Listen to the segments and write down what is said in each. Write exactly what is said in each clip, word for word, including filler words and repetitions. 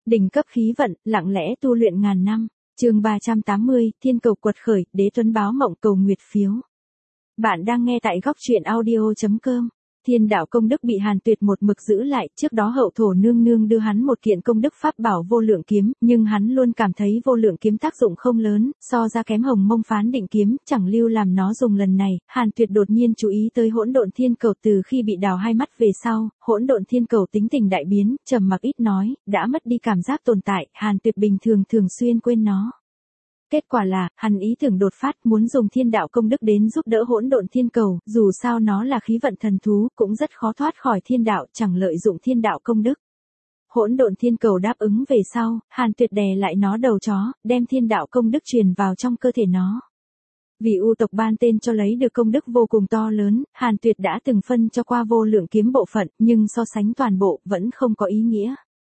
Đỉnh cấp khí vận, lặng lẽ tu luyện ngàn năm. Chương ba trăm tám mươi, Thiên cầu quật khởi, Đế Tuấn báo mộng cầu nguyệt phiếu. Bạn đang nghe tại góc truyện audio chấm com. Thiên đạo công đức bị Hàn Tuyệt một mực giữ lại, trước đó hậu thổ nương nương đưa hắn một kiện công đức pháp bảo vô lượng kiếm, nhưng hắn luôn cảm thấy vô lượng kiếm tác dụng không lớn, so ra kém hồng mông phán định kiếm, chẳng lưu làm nó dùng lần này. Hàn Tuyệt đột nhiên chú ý tới hỗn độn thiên cầu, từ khi bị đào hai mắt về sau, hỗn độn thiên cầu tính tình đại biến, trầm mặc ít nói, đã mất đi cảm giác tồn tại, Hàn Tuyệt bình thường thường xuyên quên nó. Kết quả là, hắn ý tưởng đột phát muốn dùng thiên đạo công đức đến giúp đỡ hỗn độn thiên cầu, dù sao nó là khí vận thần thú, cũng rất khó thoát khỏi thiên đạo, chẳng lợi dụng thiên đạo công đức. Hỗn độn thiên cầu đáp ứng về sau, Hàn Tuyệt đè lại nó đầu chó, đem thiên đạo công đức truyền vào trong cơ thể nó. Vì U tộc ban tên cho lấy được công đức vô cùng to lớn, Hàn Tuyệt đã từng phân cho qua vô lượng kiếm bộ phận, nhưng so sánh toàn bộ, vẫn không có ý nghĩa.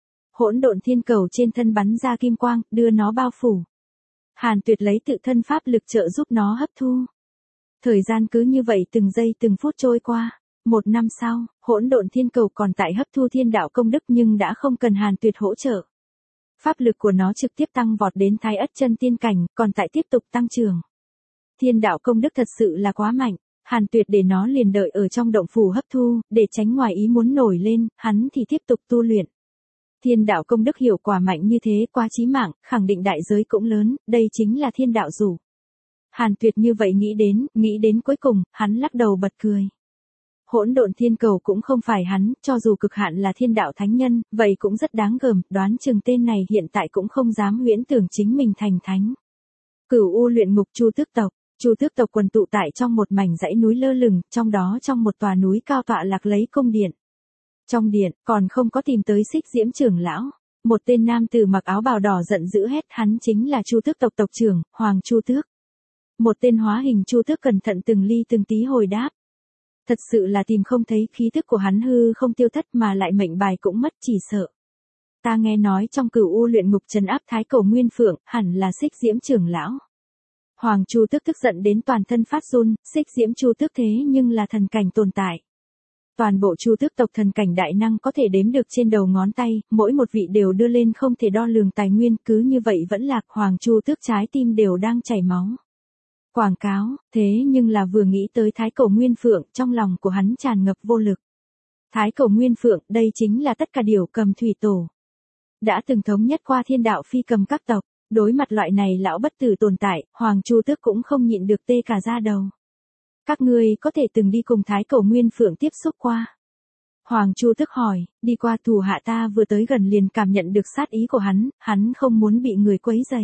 Hỗn độn thiên cầu trên thân bắn ra kim quang, đưa nó bao phủ. Hàn Tuyệt lấy tự thân pháp lực trợ giúp nó hấp thu. Thời gian cứ như vậy từng giây từng phút trôi qua. Một năm sau, hỗn độn thiên cầu còn tại hấp thu thiên đạo công đức nhưng đã không cần Hàn Tuyệt hỗ trợ. Pháp lực của nó trực tiếp tăng vọt đến Thái Ất chân tiên cảnh, còn tại tiếp tục tăng trưởng. Thiên đạo công đức thật sự là quá mạnh. Hàn Tuyệt để nó liền đợi ở trong động phủ hấp thu, để tránh ngoài ý muốn nổi lên, hắn thì tiếp tục tu luyện. Thiên đạo công đức hiệu quả mạnh như thế quá chí mạng, khẳng định đại giới cũng lớn, đây chính là thiên đạo rủ. Hàn Tuyệt như vậy nghĩ đến, nghĩ đến cuối cùng, hắn lắc đầu bật cười. Hỗn độn thiên cầu cũng không phải hắn, cho dù cực hạn là thiên đạo thánh nhân, vậy cũng rất đáng gờm, đoán chừng tên này hiện tại cũng không dám huyễn tưởng chính mình thành thánh. Cửu U luyện ngục Chu Tước tộc, Chu Tước tộc quần tụ tại trong một mảnh dãy núi lơ lửng, trong đó trong một tòa núi cao tọa lạc lấy cung điện. Trong điện, còn không có tìm tới Xích Diễm trưởng lão. Một tên nam tử mặc áo bào đỏ giận dữ hét, hắn chính là Chu Tước tộc tộc trưởng, Hoàng Chu Tước. Một tên hóa hình Chu Tước cẩn thận từng ly từng tí hồi đáp. Thật sự là tìm không thấy, khí tức của hắn hư không tiêu thất mà lại mệnh bài cũng mất, chỉ sợ. Ta nghe nói trong Cửu U luyện ngục trấn áp Thái Cổ Nguyên Phượng, hẳn là Xích Diễm trưởng lão. Hoàng Chu Tước tức giận đến toàn thân phát run, Xích Diễm Chu Tước thế nhưng là thần cảnh tồn tại. Toàn bộ Chu Tước tộc thần cảnh đại năng có thể đếm được trên đầu ngón tay, mỗi một vị đều đưa lên không thể đo lường tài nguyên, cứ như vậy vẫn lạc, Hoàng Chu Tước trái tim đều đang chảy máu. Quảng cáo, thế nhưng là vừa nghĩ tới Thái Cổ Nguyên Phượng, trong lòng của hắn tràn ngập vô lực. Thái Cổ Nguyên Phượng, đây chính là tất cả điều cầm thủy tổ. Đã từng thống nhất qua thiên đạo phi cầm các tộc, đối mặt loại này lão bất tử tồn tại, Hoàng Chu Tước cũng không nhịn được tê cả da đầu. Các ngươi có thể từng đi cùng Thái Cổ Nguyên Phượng tiếp xúc qua. Hoàng Chu Tước hỏi, đi qua thủ hạ ta vừa tới gần liền cảm nhận được sát ý của hắn, hắn không muốn bị người quấy rầy.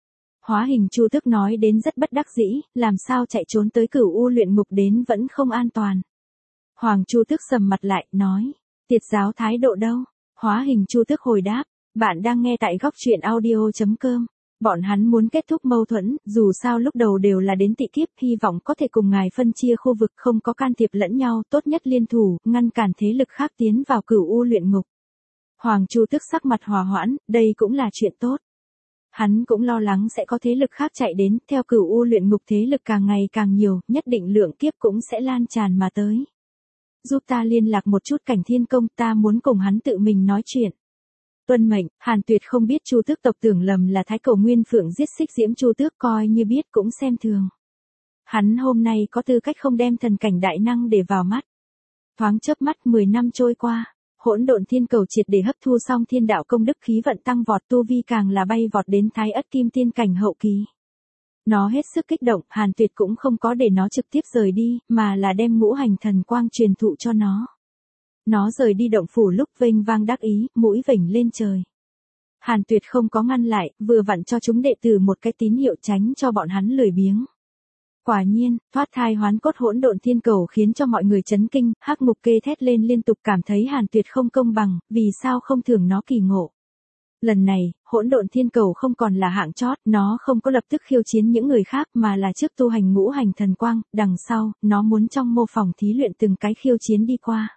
Hóa hình Chu Tước nói đến rất bất đắc dĩ, làm sao chạy trốn tới Cửu U luyện ngục đến vẫn không an toàn. Hoàng Chu Tước sầm mặt lại, nói, tiệt giáo thái độ đâu? Hóa hình Chu Tước hồi đáp, bạn đang nghe tại góc truyện audio chấm com. Bọn hắn muốn kết thúc mâu thuẫn, dù sao lúc đầu đều là đến tị kiếp, hy vọng có thể cùng ngài phân chia khu vực, không có can thiệp lẫn nhau, tốt nhất liên thủ, ngăn cản thế lực khác tiến vào Cửu U luyện ngục. Hoàng Chu Tước sắc mặt hòa hoãn, đây cũng là chuyện tốt. Hắn cũng lo lắng sẽ có thế lực khác chạy đến, theo Cửu U luyện ngục thế lực càng ngày càng nhiều, nhất định lượng kiếp cũng sẽ lan tràn mà tới. Giúp ta liên lạc một chút Cảnh Thiên Công, ta muốn cùng hắn tự mình nói chuyện. Tuân mệnh, Hàn Tuyệt không biết Chu Tước tộc tưởng lầm là Thái Cổ Nguyên Phượng giết Xích Diễm Chu Tước, coi như biết cũng xem thường. Hắn hôm nay có tư cách không đem thần cảnh đại năng để vào mắt. Thoáng chớp mắt mười năm trôi qua, hỗn độn thiên cầu triệt để hấp thu xong thiên đạo công đức, khí vận tăng vọt, tu vi càng là bay vọt đến Thái Ất Kim Tiên cảnh hậu kỳ. Nó hết sức kích động, Hàn Tuyệt cũng không có để nó trực tiếp rời đi, mà là đem ngũ hành thần quang truyền thụ cho nó. Nó rời đi động phủ lúc vênh vang đắc ý, mũi vểnh lên trời. Hàn Tuyệt không có ngăn lại, vừa vặn cho chúng đệ tử một cái tín hiệu tránh cho bọn hắn lười biếng. Quả nhiên, thoát thai hoán cốt hỗn độn thiên cầu khiến cho mọi người chấn kinh, Hắc Mục Kê thét lên liên tục, cảm thấy Hàn Tuyệt không công bằng, vì sao không thưởng nó kỳ ngộ. Lần này, hỗn độn thiên cầu không còn là hạng chót, nó không có lập tức khiêu chiến những người khác mà là trước tu hành ngũ hành thần quang, đằng sau, nó muốn trong mô phỏng thí luyện từng cái khiêu chiến đi qua.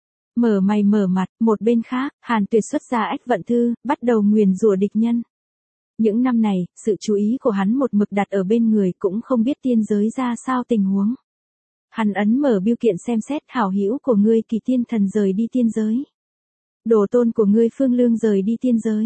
Mở mày mở mặt, một bên khác, Hàn Tuyệt xuất ra ách vận thư, bắt đầu nguyền rủa địch nhân. Những năm này, sự chú ý của hắn một mực đặt ở bên người, cũng không biết tiên giới ra sao tình huống. Hắn ấn mở bưu kiện xem xét, hảo hữu của ngươi Kỳ Tiên Thần rời đi tiên giới. Đồ tôn của ngươi Phương Lương rời đi tiên giới.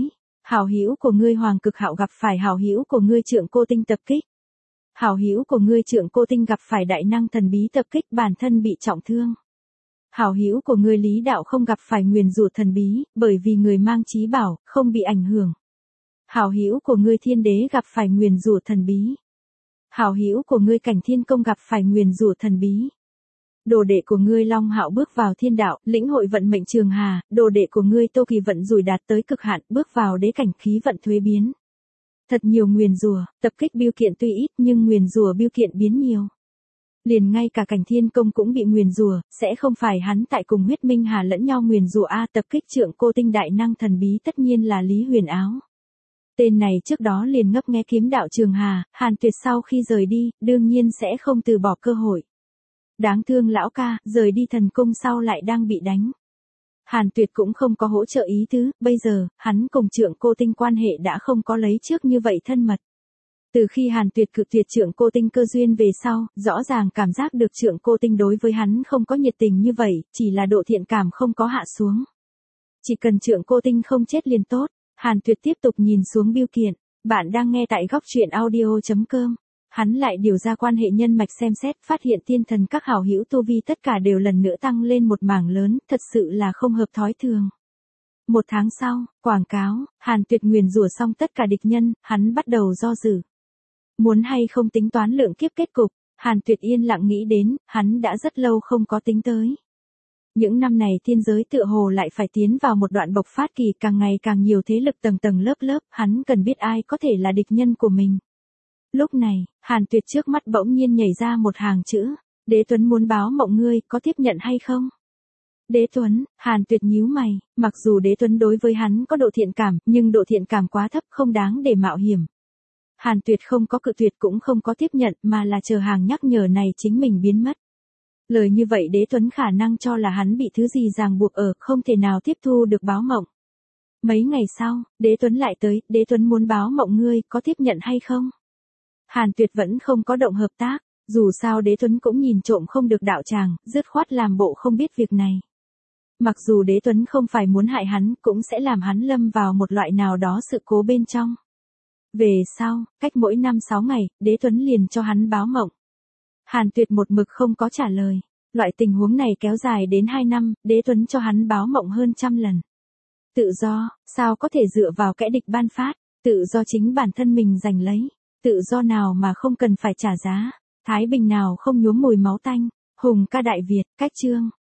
Hảo hữu của ngươi Hoàng Cực Hạo gặp phải hảo hữu của ngươi Trượng Cô Tinh tập kích. Hảo hữu của ngươi Trượng Cô Tinh gặp phải đại năng thần bí tập kích, bản thân bị trọng thương. Hảo hữu của ngươi Lý Đạo không gặp phải nguyền rủa thần bí, bởi vì người mang chí bảo, không bị ảnh hưởng. Hảo hữu của ngươi Thiên Đế gặp phải nguyền rủa thần bí. Hảo hữu của ngươi Cảnh Thiên Công gặp phải nguyền rủa thần bí. Đồ đệ của ngươi Long Hạo bước vào thiên đạo, lĩnh hội vận mệnh trường hà, đồ đệ của ngươi Tô Kỳ vận rủi đạt tới cực hạn, bước vào đế cảnh khí vận thuế biến. Thật nhiều nguyền rủa, tập kích biêu kiện tuy ít nhưng nguyền rủa biêu kiện biến nhiều. Liền ngay cả Cảnh Thiên Công cũng bị nguyền rủa, sẽ không phải hắn tại cùng huyết minh hà lẫn nhau nguyền rủa a, tập kích Trượng Cô Tinh đại năng thần bí tất nhiên là Lý Huyền Áo. Tên này trước đó liền ngấp nghé kiếm đạo trường hà, Hàn Tuyệt sau khi rời đi, đương nhiên sẽ không từ bỏ cơ hội. Đáng thương lão ca, rời đi thần cung sau lại đang bị đánh. Hàn Tuyệt cũng không có hỗ trợ ý tứ, bây giờ, hắn cùng Trượng Cô Tinh quan hệ đã không có lấy trước như vậy thân mật. Từ khi Hàn Tuyệt cự tuyệt Trượng Cô Tinh cơ duyên về sau, rõ ràng cảm giác được Trượng Cô Tinh đối với hắn không có nhiệt tình như vậy, chỉ là độ thiện cảm không có hạ xuống. Chỉ cần Trượng Cô Tinh không chết liền tốt. Hàn Tuyệt tiếp tục nhìn xuống bưu kiện. Bạn đang nghe tại góc truyện audio chấm com. Hắn lại điều ra quan hệ nhân mạch xem xét, phát hiện tiên thần các hảo hữu tu vi tất cả đều lần nữa tăng lên một mảng lớn, thật sự là không hợp thói thường. Một tháng sau, quảng cáo, Hàn Tuyệt nguyền rủa xong tất cả địch nhân, hắn bắt đầu do dự. Muốn hay không tính toán lượng kiếp kết cục, Hàn Tuyệt yên lặng nghĩ đến, hắn đã rất lâu không có tính tới. Những năm này thiên giới tựa hồ lại phải tiến vào một đoạn bộc phát kỳ, càng ngày càng nhiều thế lực tầng tầng lớp lớp, hắn cần biết ai có thể là địch nhân của mình. Lúc này, Hàn Tuyệt trước mắt bỗng nhiên nhảy ra một hàng chữ, Đế Tuấn muốn báo mộng ngươi, có tiếp nhận hay không? Đế Tuấn, Hàn Tuyệt nhíu mày, mặc dù Đế Tuấn đối với hắn có độ thiện cảm, nhưng độ thiện cảm quá thấp không đáng để mạo hiểm. Hàn Tuyệt không có cự tuyệt cũng không có tiếp nhận mà là chờ hàng nhắc nhở này chính mình biến mất. Lời như vậy Đế Tuấn khả năng cho là hắn bị thứ gì ràng buộc ở, không thể nào tiếp thu được báo mộng. Mấy ngày sau, Đế Tuấn lại tới, Đế Tuấn muốn báo mộng ngươi, có tiếp nhận hay không? Hàn Tuyệt vẫn không có động hợp tác, dù sao Đế Tuấn cũng nhìn trộm không được đạo tràng, dứt khoát làm bộ không biết việc này. Mặc dù Đế Tuấn không phải muốn hại hắn, cũng sẽ làm hắn lâm vào một loại nào đó sự cố bên trong. Về sau, cách mỗi năm sáu ngày, Đế Tuấn liền cho hắn báo mộng. Hàn Tuyệt một mực không có trả lời. Loại tình huống này kéo dài đến hai năm, Đế Tuấn cho hắn báo mộng hơn trăm lần. Tự do, sao có thể dựa vào kẻ địch ban phát, tự do chính bản thân mình giành lấy. Tự do nào mà không cần phải trả giá, thái bình nào không nhuốm mùi máu tanh. Hùng ca Đại Việt, cách chương.